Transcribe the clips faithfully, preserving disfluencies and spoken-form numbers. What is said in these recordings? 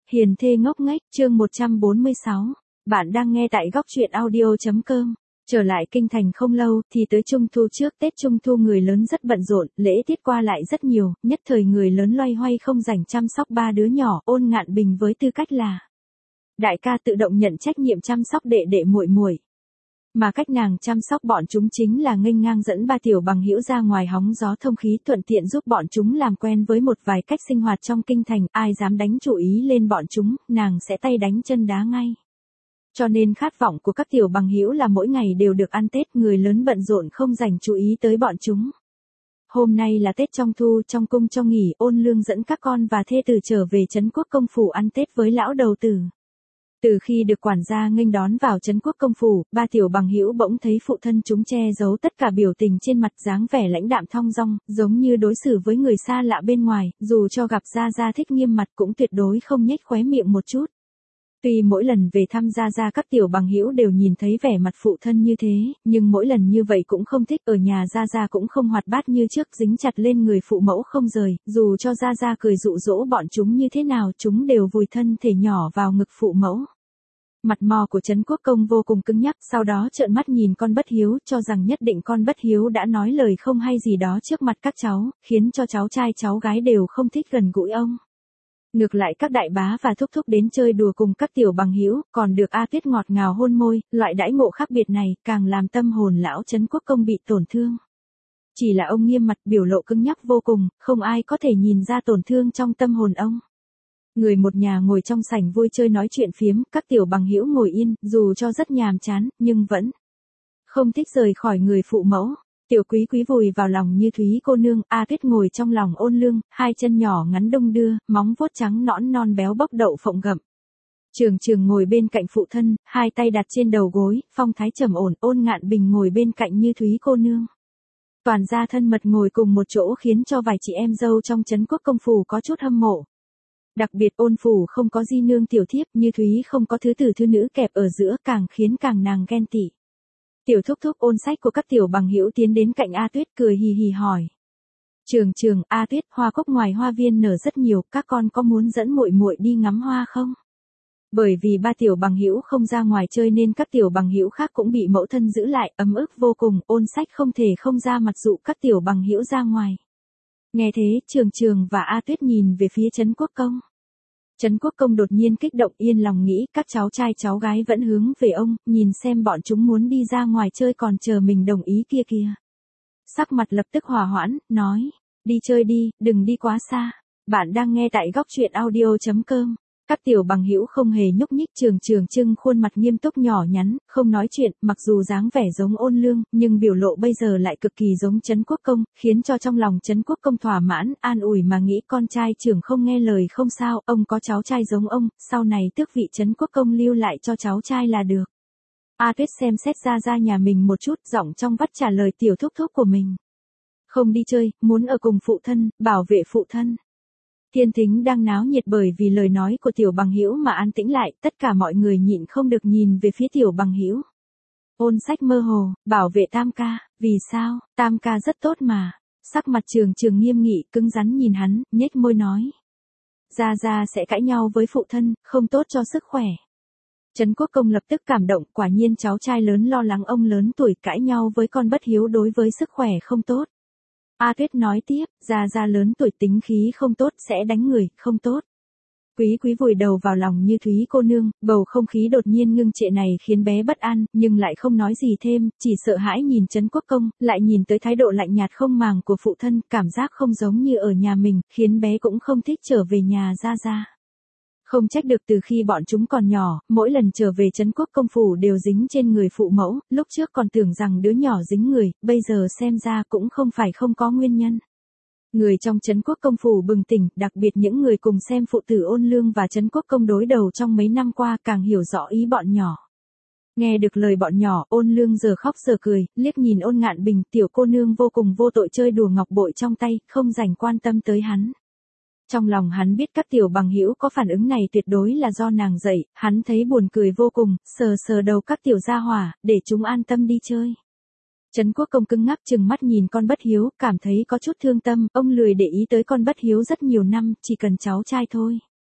Hiền thê ngốc nghếch, chương một trăm bốn mươi sáu. Bạn đang nghe tại góc truyện audio.com. Trở lại kinh thành không lâu thì tới Trung thu. Trước Tết Trung thu người lớn rất bận rộn, lễ tiết qua lại rất nhiều, nhất thời người lớn loay hoay không rảnh chăm sóc ba đứa nhỏ. Ôn Ngạn Bình với tư cách là đại ca tự động nhận trách nhiệm chăm sóc đệ đệ muội muội. Mà cách nàng chăm sóc bọn chúng chính là nghênh ngang dẫn ba tiểu bằng hữu ra ngoài hóng gió thông khí, thuận tiện giúp bọn chúng làm quen với một vài cách sinh hoạt trong kinh thành. Ai dám đánh chủ ý lên bọn chúng, nàng sẽ tay đánh chân đá ngay. Cho nên khát vọng của các tiểu bằng hữu là mỗi ngày đều được ăn Tết, người lớn bận rộn không dành chú ý tới bọn chúng. Hôm nay là Tết trong thu, trong cung cho nghỉ, Ôn Lương dẫn các con và thê tử trở về Trấn Quốc Công phủ ăn Tết với lão đầu tử. Từ khi được quản gia nghênh đón vào Trấn Quốc Công phủ, ba tiểu bằng hữu bỗng thấy phụ thân chúng che giấu tất cả biểu tình trên mặt, dáng vẻ lãnh đạm thong dong, giống như đối xử với người xa lạ bên ngoài, dù cho gặp Gia Gia thích nghiêm mặt cũng tuyệt đối không nhếch khóe miệng một chút. Tuy mỗi lần về thăm Gia Gia các tiểu bằng hữu đều nhìn thấy vẻ mặt phụ thân như thế, nhưng mỗi lần như vậy cũng không thích. Ở nhà Gia Gia cũng không hoạt bát như trước, dính chặt lên người phụ mẫu không rời, dù cho Gia Gia cười dụ dỗ bọn chúng như thế nào, chúng đều vùi thân thể nhỏ vào ngực phụ mẫu. Mặt mò của Trấn Quốc Công vô cùng cứng nhắc, sau đó trợn mắt nhìn con bất hiếu, cho rằng nhất định con bất hiếu đã nói lời không hay gì đó trước mặt các cháu, khiến cho cháu trai cháu gái đều không thích gần gũi ông. Ngược lại các đại bá và thúc thúc đến chơi đùa cùng các tiểu bằng hữu, còn được A Tuyết ngọt ngào hôn môi, loại đãi ngộ khác biệt này càng làm tâm hồn lão Trấn Quốc Công bị tổn thương. Chỉ là ông nghiêm mặt, biểu lộ cứng nhắc vô cùng, không ai có thể nhìn ra tổn thương trong tâm hồn ông. Người một nhà ngồi trong sảnh vui chơi nói chuyện phiếm, các tiểu bằng hữu ngồi yên, dù cho rất nhàm chán, nhưng vẫn không thích rời khỏi người phụ mẫu. Tiểu Quý Quý vùi vào lòng Như Thúy cô nương, A Tuyết ngồi trong lòng Ôn Lương, hai chân nhỏ ngắn đung đưa, móng vuốt trắng nõn non béo bóc đậu phộng gặm. Trường Trường ngồi bên cạnh phụ thân, hai tay đặt trên đầu gối, phong thái trầm ổn. Ôn Ngạn Bình ngồi bên cạnh Như Thúy cô nương. Toàn gia thân mật ngồi cùng một chỗ khiến cho vài chị em dâu trong Trấn Quốc Công phủ có chút hâm mộ. Đặc biệt Ôn phủ không có di nương tiểu thiếp, Như Thúy không có thứ tử thứ nữ kẹp ở giữa, càng khiến càng nàng ghen tị. Tiểu thúc thúc Ôn Sách của các tiểu bằng hữu tiến đến cạnh A Tuyết cười hì hì hỏi. Trường Trường, A Tuyết, hoa cúc ngoài hoa viên nở rất nhiều, các con có muốn dẫn muội muội đi ngắm hoa không? Bởi vì ba tiểu bằng hữu không ra ngoài chơi nên các tiểu bằng hữu khác cũng bị mẫu thân giữ lại, ấm ức vô cùng. Ôn Sách không thể không ra mặt dụ các tiểu bằng hữu ra ngoài. Nghe thế, Trường Trường và A Tuyết nhìn về phía Trấn Quốc Công. Trấn Quốc Công đột nhiên kích động, yên lòng nghĩ các cháu trai cháu gái vẫn hướng về ông, nhìn xem bọn chúng muốn đi ra ngoài chơi còn chờ mình đồng ý kia kìa. Sắc mặt lập tức hòa hoãn, nói, đi chơi đi, đừng đi quá xa. Bạn đang nghe tại góc truyện audio.com. Các tiểu bằng hữu không hề nhúc nhích, Trường Trường trưng khuôn mặt nghiêm túc nhỏ nhắn, không nói chuyện, mặc dù dáng vẻ giống Ôn Lương, nhưng biểu lộ bây giờ lại cực kỳ giống Trấn Quốc Công, khiến cho trong lòng Trấn Quốc Công thỏa mãn, an ủi mà nghĩ con trai trưởng không nghe lời không sao, ông có cháu trai giống ông, sau này tước vị Trấn Quốc Công lưu lại cho cháu trai là được. A Tuyết xem xét Gia Gia nhà mình một chút, giọng trong vắt trả lời tiểu thúc thúc của mình. Không đi chơi, muốn ở cùng phụ thân, bảo vệ phụ thân. Thiên thính đang náo nhiệt bởi vì lời nói của tiểu bằng hữu mà an tĩnh lại, tất cả mọi người nhịn không được nhìn về phía tiểu bằng hữu. Ôn Sách mơ hồ, bảo vệ Tam ca, vì sao, Tam ca rất tốt mà. Sắc mặt Trường Trường nghiêm nghị, cứng rắn nhìn hắn, nhếch môi nói. Gia Gia sẽ cãi nhau với phụ thân, không tốt cho sức khỏe. Trấn Quốc Công lập tức cảm động, quả nhiên cháu trai lớn lo lắng ông lớn tuổi cãi nhau với con bất hiếu đối với sức khỏe không tốt. A Tuyết nói tiếp, Gia Gia lớn tuổi tính khí không tốt, sẽ đánh người, không tốt. Quý Quý vùi đầu vào lòng Như Thúy cô nương, bầu không khí đột nhiên ngưng trệ này khiến bé bất an, nhưng lại không nói gì thêm, chỉ sợ hãi nhìn Trấn Quốc Công, lại nhìn tới thái độ lạnh nhạt không màng của phụ thân, cảm giác không giống như ở nhà mình, khiến bé cũng không thích trở về nhà Gia Gia. Không trách được, từ khi bọn chúng còn nhỏ, mỗi lần trở về Trấn Quốc Công phủ đều dính trên người phụ mẫu, lúc trước còn tưởng rằng đứa nhỏ dính người, bây giờ xem ra cũng không phải không có nguyên nhân. Người trong Trấn Quốc Công phủ bừng tỉnh, đặc biệt những người cùng xem phụ tử Ôn Lương và Trấn Quốc Công đối đầu trong mấy năm qua càng hiểu rõ ý bọn nhỏ. Nghe được lời bọn nhỏ, Ôn Lương giờ khóc giờ cười, liếc nhìn Ôn Ngạn Bình, tiểu cô nương vô cùng vô tội chơi đùa ngọc bội trong tay, không dành quan tâm tới hắn. Trong lòng hắn biết các tiểu bằng hữu có phản ứng này tuyệt đối là do nàng dạy, hắn thấy buồn cười vô cùng, sờ sờ đầu các tiểu gia hỏa, để chúng an tâm đi chơi. Trấn Quốc Công cứng ngắc chừng mắt nhìn con bất hiếu, cảm thấy có chút thương tâm, ông lười để ý tới con bất hiếu rất nhiều năm, chỉ cần cháu trai thôi.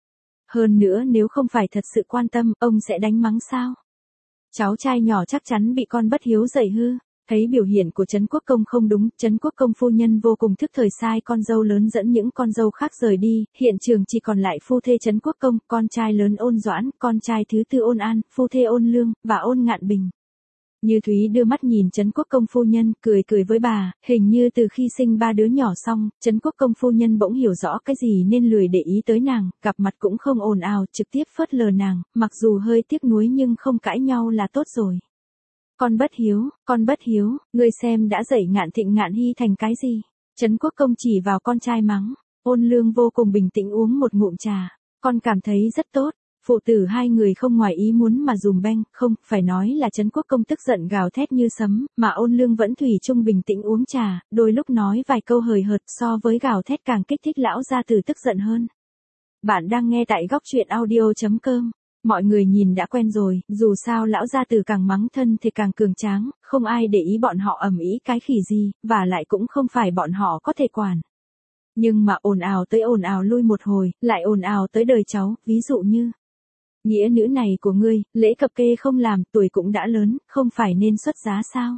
Hơn nữa nếu không phải thật sự quan tâm, ông sẽ đánh mắng sao? Cháu trai nhỏ chắc chắn bị con bất hiếu dạy hư. Thấy biểu hiện của Trấn Quốc Công không đúng, Trấn Quốc Công phu nhân vô cùng thức thời sai con dâu lớn dẫn những con dâu khác rời đi, hiện trường chỉ còn lại phu thê Trấn Quốc Công, con trai lớn Ôn Doãn, con trai thứ tư Ôn An, phu thê Ôn Lương, và Ôn Ngạn Bình. Như Thúy đưa mắt nhìn Trấn Quốc Công phu nhân, cười cười với bà, hình như từ khi sinh ba đứa nhỏ xong, Trấn Quốc Công phu nhân bỗng hiểu rõ cái gì nên lười để ý tới nàng, gặp mặt cũng không ồn ào, trực tiếp phớt lờ nàng, mặc dù hơi tiếc nuối nhưng không cãi nhau là tốt rồi. Con bất hiếu, con bất hiếu, ngươi xem đã dạy Ngạn Thịnh Ngạn Hy thành cái gì? Trấn Quốc Công chỉ vào con trai mắng. Ôn Lương vô cùng bình tĩnh uống một ngụm trà, con cảm thấy rất tốt. Phụ tử hai người không ngoài ý muốn mà dùm beng, không, phải nói là Trấn Quốc Công tức giận gào thét như sấm, mà Ôn Lương vẫn thủy chung bình tĩnh uống trà, đôi lúc nói vài câu hời hợt so với gào thét càng kích thích lão gia tử tức giận hơn. Bạn đang nghe tại góc truyện audio chấm com. Mọi người nhìn đã quen rồi, dù sao lão gia tử càng mắng thân thì càng cường tráng, không ai để ý bọn họ ầm ĩ cái khỉ gì, và lại cũng không phải bọn họ có thể quản. Nhưng mà ồn ào tới ồn ào lui một hồi, lại ồn ào tới đời cháu, ví dụ như nghĩa nữ này của ngươi, lễ cập kê không làm, tuổi cũng đã lớn, không phải nên xuất giá sao?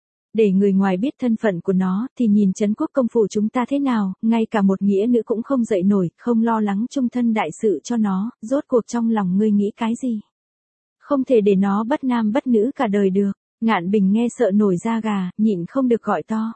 Để người ngoài biết thân phận của nó, thì nhìn Trấn Quốc Công phủ chúng ta thế nào, ngay cả một nghĩa nữ cũng không dậy nổi, không lo lắng chung thân đại sự cho nó, rốt cuộc trong lòng ngươi nghĩ cái gì? Không thể để nó bất nam bất nữ cả đời được. Ngạn Bình nghe sợ nổi da gà, nhịn không được gọi to.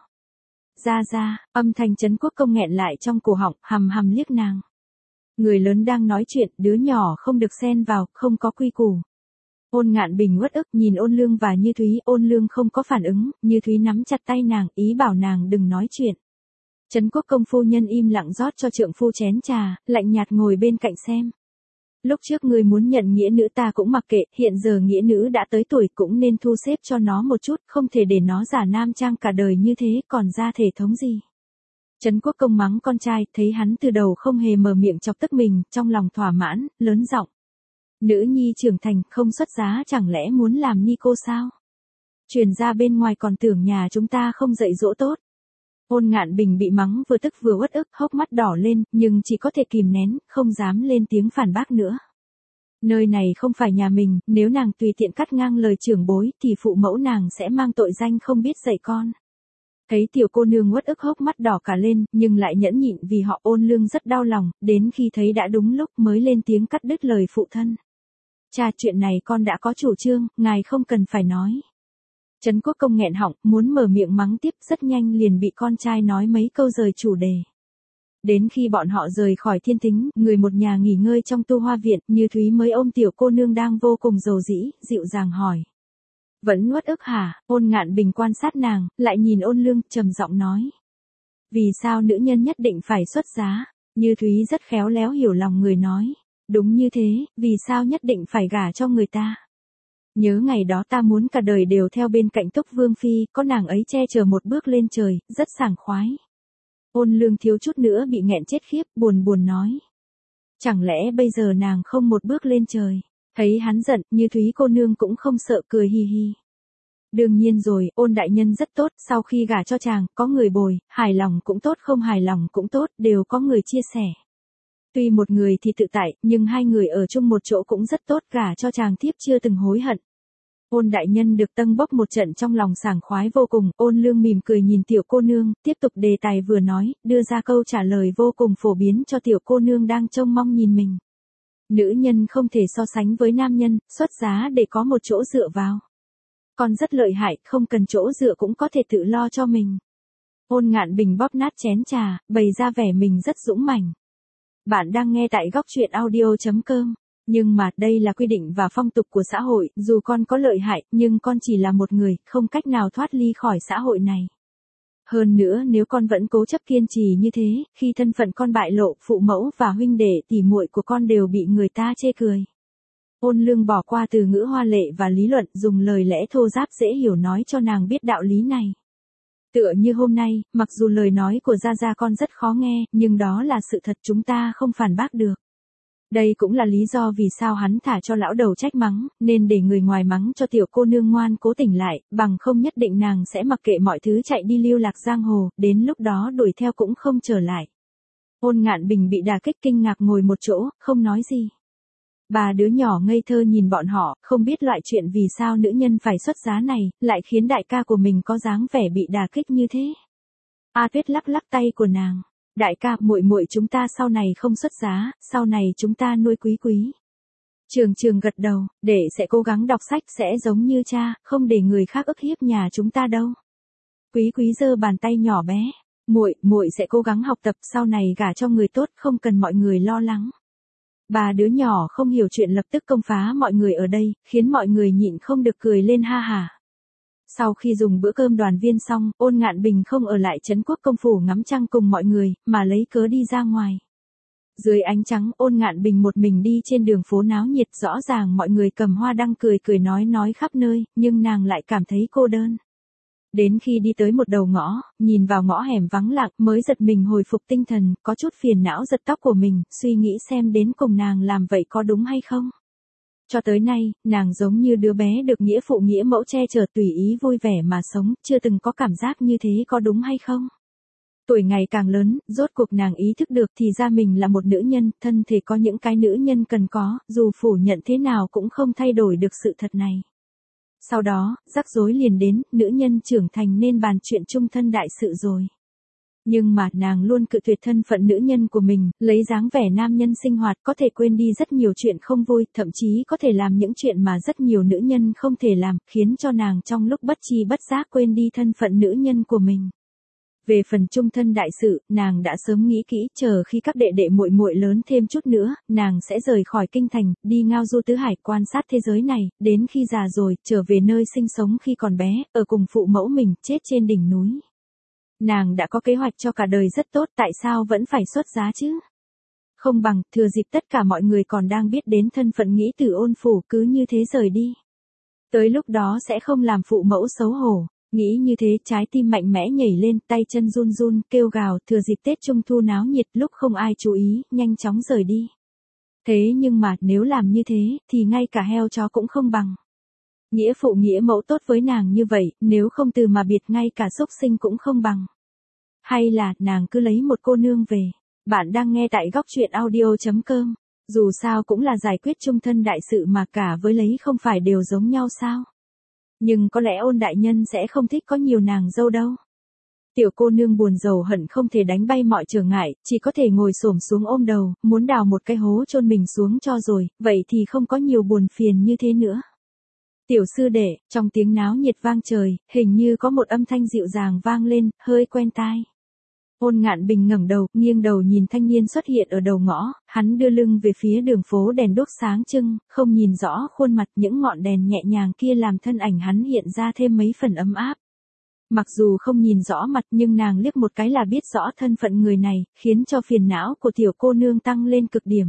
Ra ra, âm thanh Trấn Quốc Công nghẹn lại trong cổ họng, hằm hằm liếc nàng. Người lớn đang nói chuyện, đứa nhỏ không được xen vào, không có quy củ. Ôn Ngạn Bình uất ức nhìn Ôn Lương và Như Thúy, Ôn Lương không có phản ứng, Như Thúy nắm chặt tay nàng, ý bảo nàng đừng nói chuyện. Trấn Quốc Công phu nhân im lặng rót cho trượng phu chén trà, lạnh nhạt ngồi bên cạnh xem. Lúc trước ngươi muốn nhận nghĩa nữ ta cũng mặc kệ, hiện giờ nghĩa nữ đã tới tuổi cũng nên thu xếp cho nó một chút, không thể để nó giả nam trang cả đời như thế, còn ra thể thống gì. Trấn Quốc Công mắng con trai, thấy hắn từ đầu không hề mở miệng chọc tức mình, trong lòng thỏa mãn, lớn giọng. Nữ nhi trưởng thành, không xuất giá chẳng lẽ muốn làm ni cô sao? Truyền ra bên ngoài còn tưởng nhà chúng ta không dạy dỗ tốt. Ôn Ngạn Bình bị mắng vừa tức vừa uất ức, hốc mắt đỏ lên, nhưng chỉ có thể kìm nén, không dám lên tiếng phản bác nữa. Nơi này không phải nhà mình, nếu nàng tùy tiện cắt ngang lời trưởng bối, thì phụ mẫu nàng sẽ mang tội danh không biết dạy con. Thấy tiểu cô nương uất ức hốc mắt đỏ cả lên, nhưng lại nhẫn nhịn vì họ. Ôn Lương rất đau lòng, đến khi thấy đã đúng lúc mới lên tiếng cắt đứt lời phụ thân. Cha, chuyện này con đã có chủ trương, ngài không cần phải nói. Trấn Quốc Công nghẹn họng, muốn mở miệng mắng tiếp, rất nhanh liền bị con trai nói mấy câu rời chủ đề. Đến khi bọn họ rời khỏi Thiên Tính, người một nhà nghỉ ngơi trong tu hoa viện, Như Thúy mới ôm tiểu cô nương đang vô cùng dầu dĩ, dịu dàng hỏi. Vẫn uất ức hả? Ôn Ngạn Bình quan sát nàng, lại nhìn Ôn Lương, trầm giọng nói. Vì sao nữ nhân nhất định phải xuất giá? Như Thúy rất khéo léo hiểu lòng người nói. Đúng như thế, vì sao nhất định phải gả cho người ta? Nhớ ngày đó ta muốn cả đời đều theo bên cạnh Túc Vương Phi, có nàng ấy che chở một bước lên trời, rất sảng khoái. Ôn Lương thiếu chút nữa bị nghẹn chết khiếp, buồn buồn nói. Chẳng lẽ bây giờ nàng không một bước lên trời? Thấy hắn giận, Như Thúy cô nương cũng không sợ, cười hi hi. Đương nhiên rồi, Ôn đại nhân rất tốt, sau khi gả cho chàng, có người bồi, hài lòng cũng tốt không hài lòng cũng tốt, đều có người chia sẻ. Tuy một người thì tự tại, nhưng hai người ở chung một chỗ cũng rất tốt, gả cho chàng thiếp chưa từng hối hận. Ôn đại nhân được tâng bốc một trận trong lòng sảng khoái vô cùng. Ôn Lương mỉm cười nhìn tiểu cô nương, tiếp tục đề tài vừa nói, đưa ra câu trả lời vô cùng phổ biến cho tiểu cô nương đang trông mong nhìn mình. Nữ nhân không thể so sánh với nam nhân, xuất giá để có một chỗ dựa vào. Con rất lợi hại, không cần chỗ dựa cũng có thể tự lo cho mình. Ôn Ngạn Bình bóp nát chén trà, bày ra vẻ mình rất dũng mãnh. Bạn đang nghe tại góc truyện audio chấm com. Nhưng mà, đây là quy định và phong tục của xã hội, dù con có lợi hại, nhưng con chỉ là một người, không cách nào thoát ly khỏi xã hội này. Hơn nữa nếu con vẫn cố chấp kiên trì như thế, khi thân phận con bại lộ, phụ mẫu và huynh đệ tỉ muội của con đều bị người ta chê cười. Ôn Lương bỏ qua từ ngữ hoa lệ và lý luận, dùng lời lẽ thô ráp dễ hiểu nói cho nàng biết đạo lý này. Tựa như hôm nay, mặc dù lời nói của Gia Gia con rất khó nghe, nhưng đó là sự thật, chúng ta không phản bác được. Đây cũng là lý do vì sao hắn thả cho lão đầu trách mắng, nên để người ngoài mắng cho tiểu cô nương ngoan cố tỉnh lại, bằng không nhất định nàng sẽ mặc kệ mọi thứ chạy đi lưu lạc giang hồ, đến lúc đó đuổi theo cũng không trở lại. Ôn Ngạn Bình bị đả kích kinh ngạc ngồi một chỗ, không nói gì. Ba đứa nhỏ ngây thơ nhìn bọn họ, không biết loại chuyện vì sao nữ nhân phải xuất giá này, lại khiến đại ca của mình có dáng vẻ bị đả kích như thế. A Tuyết lắc lắc tay của nàng. Đại ca, muội muội chúng ta sau này không xuất giá, sau này chúng ta nuôi Quý Quý. Trường Trường gật đầu, để sẽ cố gắng đọc sách sẽ giống như cha, không để người khác ức hiếp nhà chúng ta đâu. Quý Quý giơ bàn tay nhỏ bé, muội, muội sẽ cố gắng học tập, sau này gả cho người tốt, không cần mọi người lo lắng. Ba đứa nhỏ không hiểu chuyện lập tức công phá mọi người ở đây, khiến mọi người nhịn không được cười lên ha hả. Sau khi dùng bữa cơm đoàn viên xong, Ôn Ngạn Bình không ở lại trấn Quốc công phủ ngắm trăng cùng mọi người, mà lấy cớ đi ra ngoài. Dưới ánh trắng, Ôn Ngạn Bình một mình đi trên đường phố náo nhiệt, rõ ràng mọi người cầm hoa đăng cười cười nói nói khắp nơi, nhưng nàng lại cảm thấy cô đơn. Đến khi đi tới một đầu ngõ, nhìn vào ngõ hẻm vắng lặng mới giật mình hồi phục tinh thần, có chút phiền não giật tóc của mình, suy nghĩ xem đến cùng nàng làm vậy có đúng hay không. Cho tới nay, nàng giống như đứa bé được nghĩa phụ nghĩa mẫu che chở tùy ý vui vẻ mà sống, chưa từng có cảm giác như thế có đúng hay không. Tuổi ngày càng lớn, rốt cuộc nàng ý thức được thì ra mình là một nữ nhân, thân thể có những cái nữ nhân cần có, dù phủ nhận thế nào cũng không thay đổi được sự thật này. Sau đó, rắc rối liền đến, nữ nhân trưởng thành nên bàn chuyện chung thân đại sự rồi. Nhưng mà nàng luôn cự tuyệt thân phận nữ nhân của mình, lấy dáng vẻ nam nhân sinh hoạt có thể quên đi rất nhiều chuyện không vui, thậm chí có thể làm những chuyện mà rất nhiều nữ nhân không thể làm, khiến cho nàng trong lúc bất tri bất giác quên đi thân phận nữ nhân của mình. Về phần chung thân đại sự, nàng đã sớm nghĩ kỹ, chờ khi các đệ đệ muội muội lớn thêm chút nữa, nàng sẽ rời khỏi kinh thành, đi ngao du tứ hải quan sát thế giới này, đến khi già rồi, trở về nơi sinh sống khi còn bé, ở cùng phụ mẫu mình, chết trên đỉnh núi. Nàng đã có kế hoạch cho cả đời rất tốt, tại sao vẫn phải xuất giá chứ? Không bằng, thừa dịp tất cả mọi người còn đang biết đến thân phận Nghĩ Tử Ôn phủ cứ như thế rời đi. Tới lúc đó sẽ không làm phụ mẫu xấu hổ. Nghĩ như thế, trái tim mạnh mẽ nhảy lên, tay chân run run, kêu gào, thừa dịp Tết Trung Thu náo nhiệt lúc không ai chú ý, nhanh chóng rời đi. Thế nhưng mà, nếu làm như thế, thì ngay cả heo chó cũng không bằng. Nghĩa phụ nghĩa mẫu tốt với nàng như vậy, nếu không từ mà biệt ngay cả xúc sinh cũng không bằng. Hay là, nàng cứ lấy một cô nương về. Bạn đang nghe tại góc truyện audio chấm com. Dù sao cũng là giải quyết chung thân đại sự mà cả với lấy không phải đều giống nhau sao? Nhưng có lẽ Ôn đại nhân sẽ không thích có nhiều nàng dâu đâu. Tiểu cô nương buồn rầu hận không thể đánh bay mọi trở ngại, chỉ có thể ngồi xổm xuống ôm đầu, muốn đào một cái hố chôn mình xuống cho rồi, vậy thì không có nhiều buồn phiền như thế nữa. Tiểu sư đệ, trong tiếng náo nhiệt vang trời, hình như có một âm thanh dịu dàng vang lên, hơi quen tai. Ôn Ngạn Bình ngẩng đầu, nghiêng đầu nhìn thanh niên xuất hiện ở đầu ngõ, hắn đưa lưng về phía đường phố đèn đuốc sáng trưng, không nhìn rõ khuôn mặt, những ngọn đèn nhẹ nhàng kia làm thân ảnh hắn hiện ra thêm mấy phần ấm áp. Mặc dù không nhìn rõ mặt nhưng nàng liếc một cái là biết rõ thân phận người này, khiến cho phiền não của tiểu cô nương tăng lên cực điểm.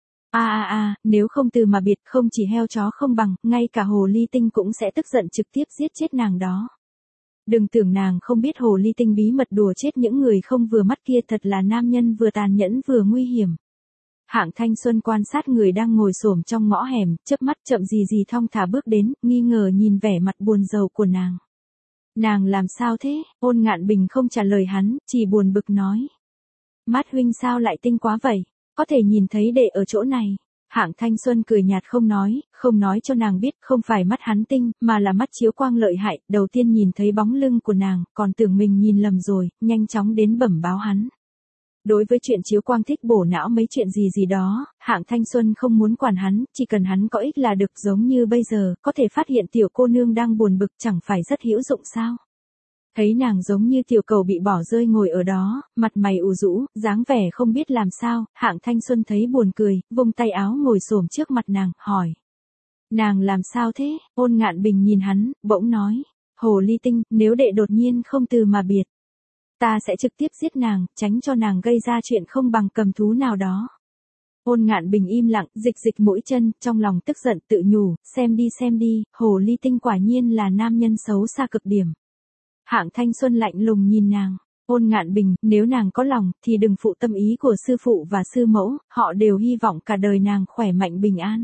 A a a, nếu không từ mà biệt, không chỉ heo chó không bằng, ngay cả hồ ly tinh cũng sẽ tức giận trực tiếp giết chết nàng đó. Đừng tưởng nàng không biết hồ ly tinh bí mật đùa chết những người không vừa mắt kia, thật là nam nhân vừa tàn nhẫn vừa nguy hiểm. Hạng Thanh Xuân quan sát người đang ngồi xổm trong ngõ hẻm, chớp mắt chậm gì gì thong thả bước đến, nghi ngờ nhìn vẻ mặt buồn rầu của nàng. Nàng làm sao thế? Ôn Ngạn Bình không trả lời hắn, chỉ buồn bực nói. Mắt huynh sao lại tinh quá vậy? Có thể nhìn thấy đệ ở chỗ này. Hạng Thanh Xuân cười nhạt không nói, không nói cho nàng biết không phải mắt hắn tinh, mà là mắt chiếu quang lợi hại, đầu tiên nhìn thấy bóng lưng của nàng, còn tưởng mình nhìn lầm rồi, nhanh chóng đến bẩm báo hắn. Đối với chuyện chiếu quang thích bổ não mấy chuyện gì gì đó, Hạng Thanh Xuân không muốn quản hắn, chỉ cần hắn có ích là được, giống như bây giờ, có thể phát hiện tiểu cô nương đang buồn bực chẳng phải rất hữu dụng sao. Thấy nàng giống như tiểu cầu bị bỏ rơi ngồi ở đó, mặt mày ủ rũ, dáng vẻ không biết làm sao, Hạng Thanh Xuân thấy buồn cười, vung tay áo ngồi xổm trước mặt nàng, hỏi. Nàng làm sao thế? Ôn Ngạn Bình nhìn hắn, bỗng nói. Hồ ly tinh, nếu đệ đột nhiên không từ mà biệt, ta sẽ trực tiếp giết nàng, tránh cho nàng gây ra chuyện không bằng cầm thú nào đó. Ôn Ngạn Bình im lặng, dịch dịch mũi chân, trong lòng tức giận tự nhủ, xem đi xem đi, hồ ly tinh quả nhiên là nam nhân xấu xa cực điểm. Hạng Thanh Xuân lạnh lùng nhìn nàng. Ôn Ngạn Bình, nếu nàng có lòng, thì đừng phụ tâm ý của sư phụ và sư mẫu, họ đều hy vọng cả đời nàng khỏe mạnh bình an.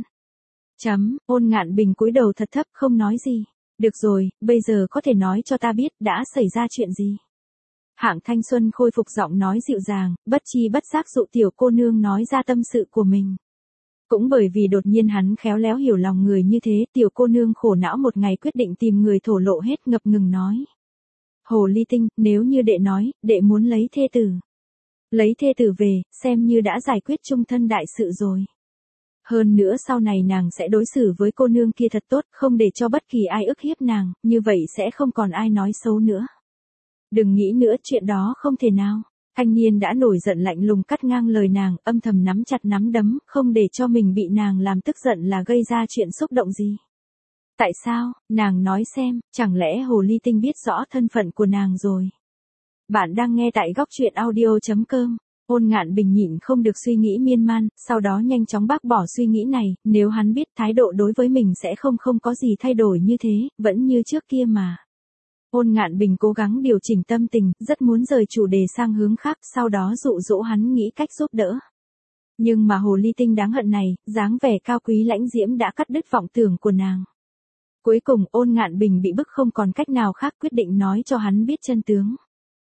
Chấm, Ôn Ngạn Bình cúi đầu thật thấp không nói gì. Được rồi, bây giờ có thể nói cho ta biết đã xảy ra chuyện gì. Hạng Thanh Xuân khôi phục giọng nói dịu dàng, bất chi bất giác dụ tiểu cô nương nói ra tâm sự của mình. Cũng bởi vì đột nhiên hắn khéo léo hiểu lòng người như thế, tiểu cô nương khổ não một ngày quyết định tìm người thổ lộ hết, ngập ngừng nói. Hồ ly tinh, nếu như đệ nói, đệ muốn lấy thê tử. Lấy thê tử về, xem như đã giải quyết chung thân đại sự rồi. Hơn nữa sau này nàng sẽ đối xử với cô nương kia thật tốt, không để cho bất kỳ ai ức hiếp nàng, như vậy sẽ không còn ai nói xấu nữa. Đừng nghĩ nữa, chuyện đó không thể nào. Thanh niên đã nổi giận lạnh lùng cắt ngang lời nàng, âm thầm nắm chặt nắm đấm, không để cho mình bị nàng làm tức giận là gây ra chuyện xúc động gì. Tại sao, nàng nói xem, chẳng lẽ hồ ly tinh biết rõ thân phận của nàng rồi. Bạn đang nghe tại góc truyện audio.com. Ôn Ngạn Bình nhịn không được suy nghĩ miên man, sau đó nhanh chóng bác bỏ suy nghĩ này, nếu hắn biết thái độ đối với mình sẽ không không có gì thay đổi như thế, vẫn như trước kia mà. Ôn Ngạn Bình cố gắng điều chỉnh tâm tình, rất muốn rời chủ đề sang hướng khác, sau đó dụ dỗ hắn nghĩ cách giúp đỡ. Nhưng mà hồ ly tinh đáng hận này, dáng vẻ cao quý lãnh diễm đã cắt đứt vọng tưởng của nàng. Cuối cùng Ôn Ngạn Bình bị bức không còn cách nào khác, quyết định nói cho hắn biết chân tướng.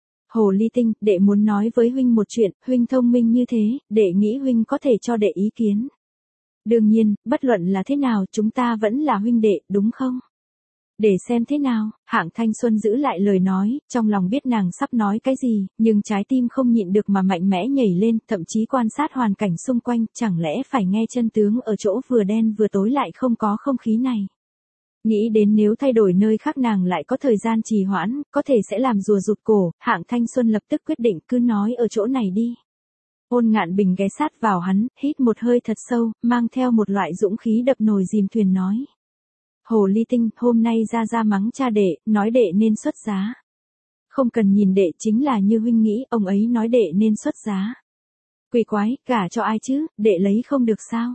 Hồ ly tinh, đệ muốn nói với huynh một chuyện, huynh thông minh như thế, đệ nghĩ huynh có thể cho đệ ý kiến. Đương nhiên, bất luận là thế nào chúng ta vẫn là huynh đệ, đúng không? Để xem thế nào, Hạng Thanh Xuân giữ lại lời nói, trong lòng biết nàng sắp nói cái gì, nhưng trái tim không nhịn được mà mạnh mẽ nhảy lên, thậm chí quan sát hoàn cảnh xung quanh, chẳng lẽ phải nghe chân tướng ở chỗ vừa đen vừa tối lại không có không khí này. Nghĩ đến nếu thay đổi nơi khác nàng lại có thời gian trì hoãn, có thể sẽ làm rùa rụt cổ, Hạng Thanh Xuân lập tức quyết định cứ nói ở chỗ này đi. Ôn Ngạn Bình ghé sát vào hắn, hít một hơi thật sâu, mang theo một loại dũng khí đập nồi dìm thuyền nói. Hồ ly tinh, hôm nay ra ra mắng cha đệ, nói đệ nên xuất giá. Không cần nhìn đệ, chính là như huynh nghĩ, ông ấy nói đệ nên xuất giá. Quỷ quái, gả cho ai chứ, đệ lấy không được sao?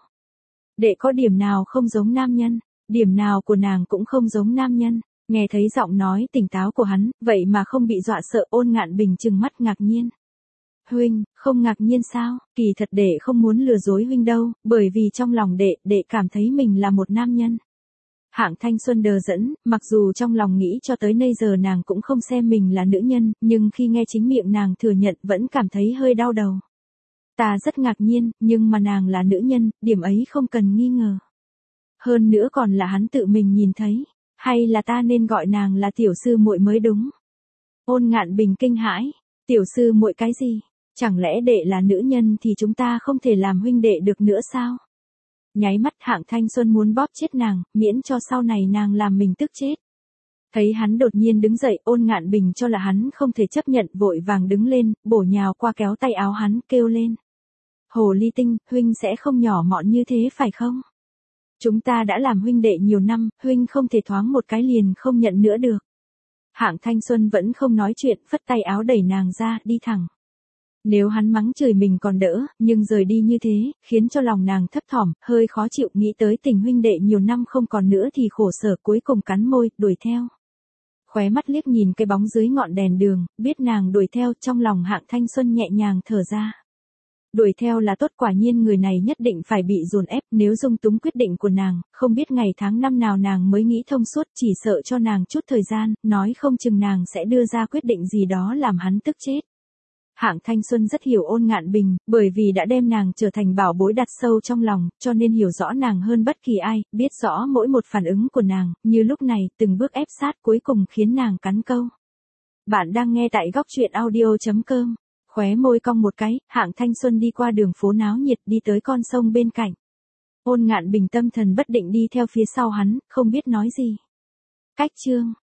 Đệ có điểm nào không giống nam nhân? Điểm nào của nàng cũng không giống nam nhân. Nghe thấy giọng nói tỉnh táo của hắn, vậy mà không bị dọa sợ. Ôn Ngạn Bình trừng mắt ngạc nhiên. Huynh, không ngạc nhiên sao? Kỳ thật đệ không muốn lừa dối huynh đâu, bởi vì trong lòng đệ, đệ cảm thấy mình là một nam nhân. Hạng Thanh Xuân đờ dẫn, mặc dù trong lòng nghĩ cho tới nay giờ nàng cũng không xem mình là nữ nhân, nhưng khi nghe chính miệng nàng thừa nhận vẫn cảm thấy hơi đau đầu. Ta rất ngạc nhiên, nhưng mà nàng là nữ nhân, điểm ấy không cần nghi ngờ. Hơn nữa còn là hắn tự mình nhìn thấy, hay là ta nên gọi nàng là tiểu sư muội mới đúng. Ôn Ngạn Bình kinh hãi, tiểu sư muội cái gì? Chẳng lẽ đệ là nữ nhân thì chúng ta không thể làm huynh đệ được nữa sao? Nháy mắt Hạng Thanh Xuân muốn bóp chết nàng, miễn cho sau này nàng làm mình tức chết. Thấy hắn đột nhiên đứng dậy, Ôn Ngạn Bình cho là hắn không thể chấp nhận, vội vàng đứng lên, bổ nhào qua kéo tay áo hắn, kêu lên. Hồ ly tinh, huynh sẽ không nhỏ mọn như thế phải không? Chúng ta đã làm huynh đệ nhiều năm, huynh không thể thoáng một cái liền không nhận nữa được. Hạng Thanh Xuân vẫn không nói chuyện, phất tay áo đẩy nàng ra, đi thẳng. Nếu hắn mắng chửi mình còn đỡ, nhưng rời đi như thế, khiến cho lòng nàng thấp thỏm, hơi khó chịu, nghĩ tới tình huynh đệ nhiều năm không còn nữa thì khổ sở, cuối cùng cắn môi, đuổi theo. Khóe mắt liếc nhìn cái bóng dưới ngọn đèn đường, biết nàng đuổi theo, trong lòng Hạng Thanh Xuân nhẹ nhàng thở ra. Đuổi theo là tốt, quả nhiên người này nhất định phải bị dồn ép, nếu dung túng quyết định của nàng, không biết ngày tháng năm nào nàng mới nghĩ thông suốt, chỉ sợ cho nàng chút thời gian, nói không chừng nàng sẽ đưa ra quyết định gì đó làm hắn tức chết. Hạng Thanh Xuân rất hiểu Ôn Ngạn Bình, bởi vì đã đem nàng trở thành bảo bối đặt sâu trong lòng, cho nên hiểu rõ nàng hơn bất kỳ ai, biết rõ mỗi một phản ứng của nàng, như lúc này, từng bước ép sát cuối cùng khiến nàng cắn câu. Bạn đang nghe tại góc truyện audio.com. Khóe môi cong một cái, Hạng Thanh Xuân đi qua đường phố náo nhiệt, đi tới con sông bên cạnh. Ôn Ngạn Bình tâm thần bất định đi theo phía sau hắn, không biết nói gì. Cách chương